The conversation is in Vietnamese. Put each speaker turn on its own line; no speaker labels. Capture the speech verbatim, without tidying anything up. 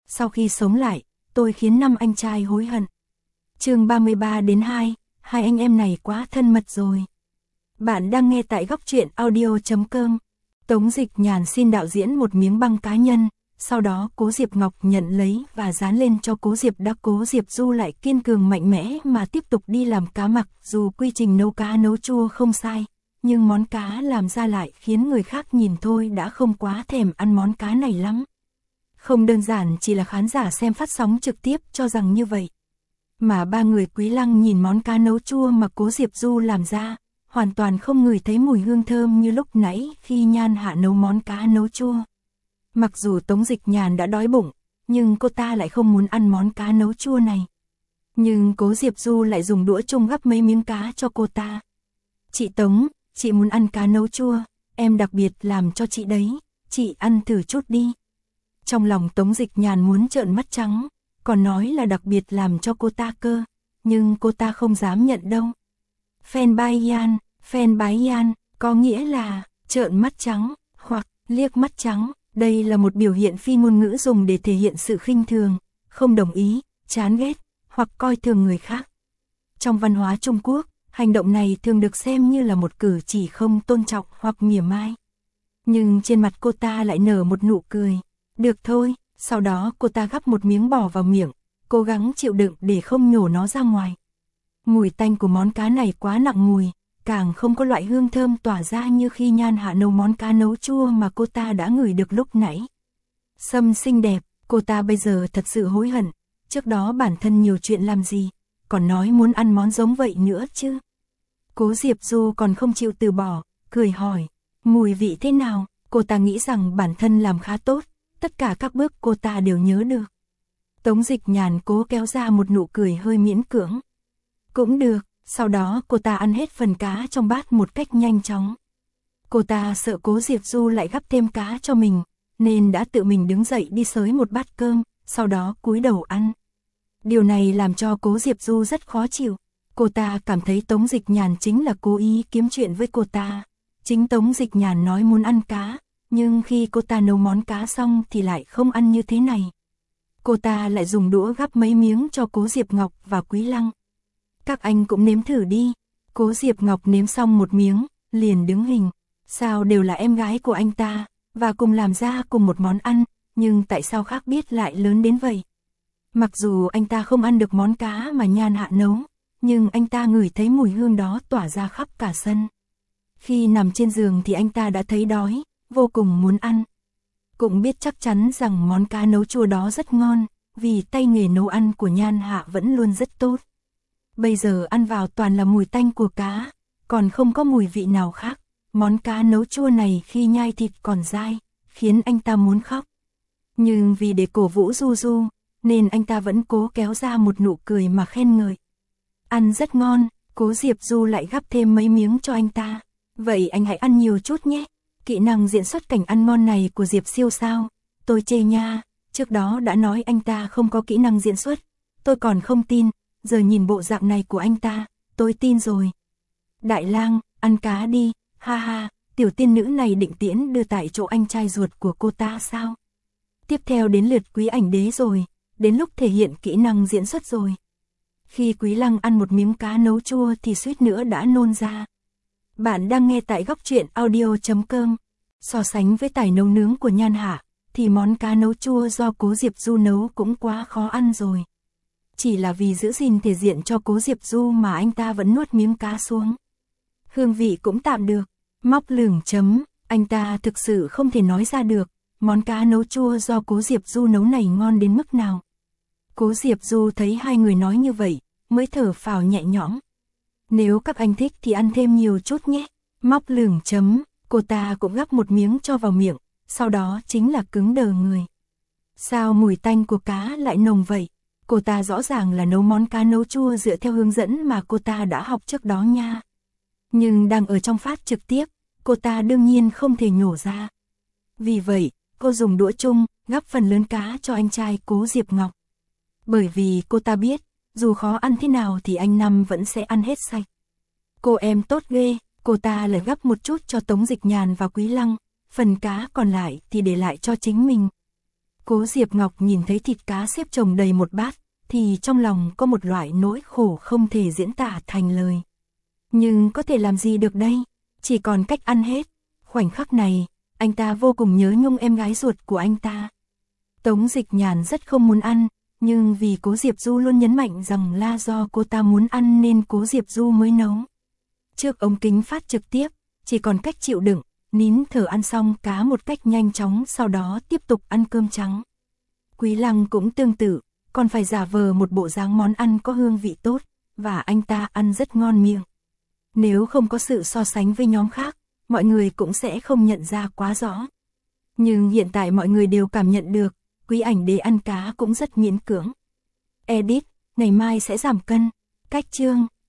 sau khi sống lại, tôi khiến năm anh trai hối hận. Chương ba mươi ba đến hai, hai anh em này quá thân mật rồi. Bạn đang nghe tại góc truyện audio chấm com. Tống Dịch Nhàn xin đạo diễn một miếng băng cá nhân, sau đó Cố Diệp Ngọc nhận lấy và dán lên cho Cố Diệp đã. Cố Diệp Du lại kiên cường mạnh mẽ mà tiếp tục đi làm cá mặc, dù quy trình nấu cá nấu chua không sai, nhưng món cá làm ra lại khiến người khác nhìn thôi đã không quá thèm ăn món cá này lắm. Không đơn giản chỉ là khán giả xem phát sóng trực tiếp cho rằng như vậy, mà ba người Quý Lăng nhìn món cá nấu chua mà Cố Diệp Du làm ra, hoàn toàn không ngửi thấy mùi hương thơm như lúc nãy khi Nhan Hạ nấu món cá nấu chua. Mặc dù Tống Dịch Nhàn đã đói bụng, nhưng cô ta lại không muốn ăn món cá nấu chua này. Nhưng Cố Diệp Du lại dùng đũa chung gắp mấy miếng cá cho cô ta. Chị Tống, chị muốn ăn cá nấu chua, em đặc biệt làm cho chị đấy, chị ăn thử chút đi. Trong lòng Tống Dịch Nhàn muốn trợn mắt trắng, còn nói là đặc biệt làm cho cô ta cơ, nhưng cô ta không dám nhận đâu. Phen bai yan, phen bái yan, có nghĩa là trợn mắt trắng, hoặc liếc mắt trắng. Đây là một biểu hiện phi ngôn ngữ dùng để thể hiện sự khinh thường, không đồng ý, chán ghét, hoặc coi thường người khác. Trong văn hóa Trung Quốc, hành động này thường được xem như là một cử chỉ không tôn trọng hoặc mỉa mai. Nhưng trên mặt cô ta lại nở một nụ cười. Được thôi, sau đó cô ta gắp một miếng bỏ vào miệng, cố gắng chịu đựng để không nhổ nó ra ngoài. Mùi tanh của món cá này quá nặng mùi, càng không có loại hương thơm tỏa ra như khi Nhan Hạ nấu món cá nấu chua mà cô ta đã ngửi được lúc nãy. Sâm xinh đẹp, cô ta bây giờ thật sự hối hận, trước đó bản thân nhiều chuyện làm gì, còn nói muốn ăn món giống vậy nữa chứ. Cố Diệp Du còn không chịu từ bỏ, cười hỏi, mùi vị thế nào? Cô ta nghĩ rằng bản thân làm khá tốt, tất cả các bước cô ta đều nhớ được. Tống Dịch Nhàn cố kéo ra một nụ cười hơi miễn cưỡng. Cũng được. Sau đó cô ta ăn hết phần cá trong bát một cách nhanh chóng. Cô ta sợ Cố Diệp Du lại gắp thêm cá cho mình, nên đã tự mình đứng dậy đi xới một bát cơm, sau đó cúi đầu ăn. Điều này làm cho Cố Diệp Du rất khó chịu. Cô ta cảm thấy Tống Dịch Nhàn chính là cố ý kiếm chuyện với cô ta. Chính Tống Dịch Nhàn nói muốn ăn cá, nhưng khi cô ta nấu món cá xong thì lại không ăn như thế này. Cô ta lại dùng đũa gắp mấy miếng cho Cố Diệp Ngọc và Quý Lăng. Các anh cũng nếm thử đi. Cố Diệp Ngọc nếm xong một miếng, liền đứng hình. Sao đều là em gái của anh ta, và cùng làm ra cùng một món ăn, nhưng tại sao khác biệt lại lớn đến vậy? Mặc dù anh ta không ăn được món cá mà Nhan Hạ nấu, nhưng anh ta ngửi thấy mùi hương đó tỏa ra khắp cả sân. Khi nằm trên giường thì anh ta đã thấy đói, vô cùng muốn ăn. Cũng biết chắc chắn rằng món cá nấu chua đó rất ngon, vì tay nghề nấu ăn của Nhan Hạ vẫn luôn rất tốt. Bây giờ ăn vào toàn là mùi tanh của cá, còn không có mùi vị nào khác. Món cá nấu chua này khi nhai thịt còn dai, khiến anh ta muốn khóc. Nhưng vì để cổ vũ Du Du, nên anh ta vẫn cố kéo ra một nụ cười mà khen ngợi. Ăn rất ngon, Cố Diệp Du lại gắp thêm mấy miếng cho anh ta. Vậy anh hãy ăn nhiều chút nhé. Kỹ năng diễn xuất cảnh ăn ngon này của Diệp siêu sao? Tôi chê nha, trước đó đã nói anh ta không có kỹ năng diễn xuất. Tôi còn không tin. Giờ nhìn bộ dạng này của anh ta, tôi tin rồi. Đại Lang, ăn cá đi, ha ha, tiểu tiên nữ này định tiễn đưa tại chỗ anh trai ruột của cô ta sao? Tiếp theo đến lượt Quý Ảnh Đế rồi, đến lúc thể hiện kỹ năng diễn xuất rồi. Khi Quý Lăng ăn một miếng cá nấu chua thì suýt nữa đã nôn ra. Bạn đang nghe tại góc truyện audio chấm com. So sánh với tài nấu nướng của Nhan Hạ, thì món cá nấu chua do Cố Diệp Du nấu cũng quá khó ăn rồi. Chỉ là vì giữ gìn thể diện cho Cố Diệp Du mà anh ta vẫn nuốt miếng cá xuống. Hương vị cũng tạm được, móc lửng chấm, anh ta thực sự không thể nói ra được, món cá nấu chua do Cố Diệp Du nấu này ngon đến mức nào. Cố Diệp Du thấy hai người nói như vậy, mới thở phào nhẹ nhõm. Nếu các anh thích thì ăn thêm nhiều chút nhé, móc lửng chấm, cô ta cũng gắp một miếng cho vào miệng, sau đó chính là cứng đờ người. Sao mùi tanh của cá lại nồng vậy? Cô ta rõ ràng là nấu món cá nấu chua dựa theo hướng dẫn mà cô ta đã học trước đó nha. Nhưng đang ở trong phát trực tiếp, cô ta đương nhiên không thể nhổ ra. Vì vậy, cô dùng đũa chung, gắp phần lớn cá cho anh trai Cố Diệp Ngọc. Bởi vì cô ta biết, dù khó ăn thế nào thì anh Năm vẫn sẽ ăn hết sạch. Cô em tốt ghê, cô ta lại gắp một chút cho Tống Dịch Nhàn và Quý Lăng, phần cá còn lại thì để lại cho chính mình. Cố Diệp Ngọc nhìn thấy thịt cá xếp chồng đầy một bát, thì trong lòng có một loại nỗi khổ không thể diễn tả thành lời. Nhưng có thể làm gì được đây, chỉ còn cách ăn hết. Khoảnh khắc này, anh ta vô cùng nhớ Nhung em gái ruột của anh ta. Tống Dịch Nhàn rất không muốn ăn, nhưng vì Cố Diệp Du luôn nhấn mạnh rằng là do cô ta muốn ăn nên Cố Diệp Du mới nấu. Trước ống kính phát trực tiếp, chỉ còn cách chịu đựng, nín thở ăn xong cá một cách nhanh chóng, sau đó tiếp tục ăn cơm trắng. Quý Lăng cũng tương tự, còn phải giả vờ một bộ dáng món ăn có hương vị tốt, và anh ta ăn rất ngon miệng. Nếu không có sự so sánh với nhóm khác, mọi người cũng sẽ không nhận ra quá rõ. Nhưng hiện tại mọi người đều cảm nhận được, Quý Ảnh Đế ăn cá cũng rất miễn cưỡng. Edit, ngày mai sẽ giảm cân. Cách chương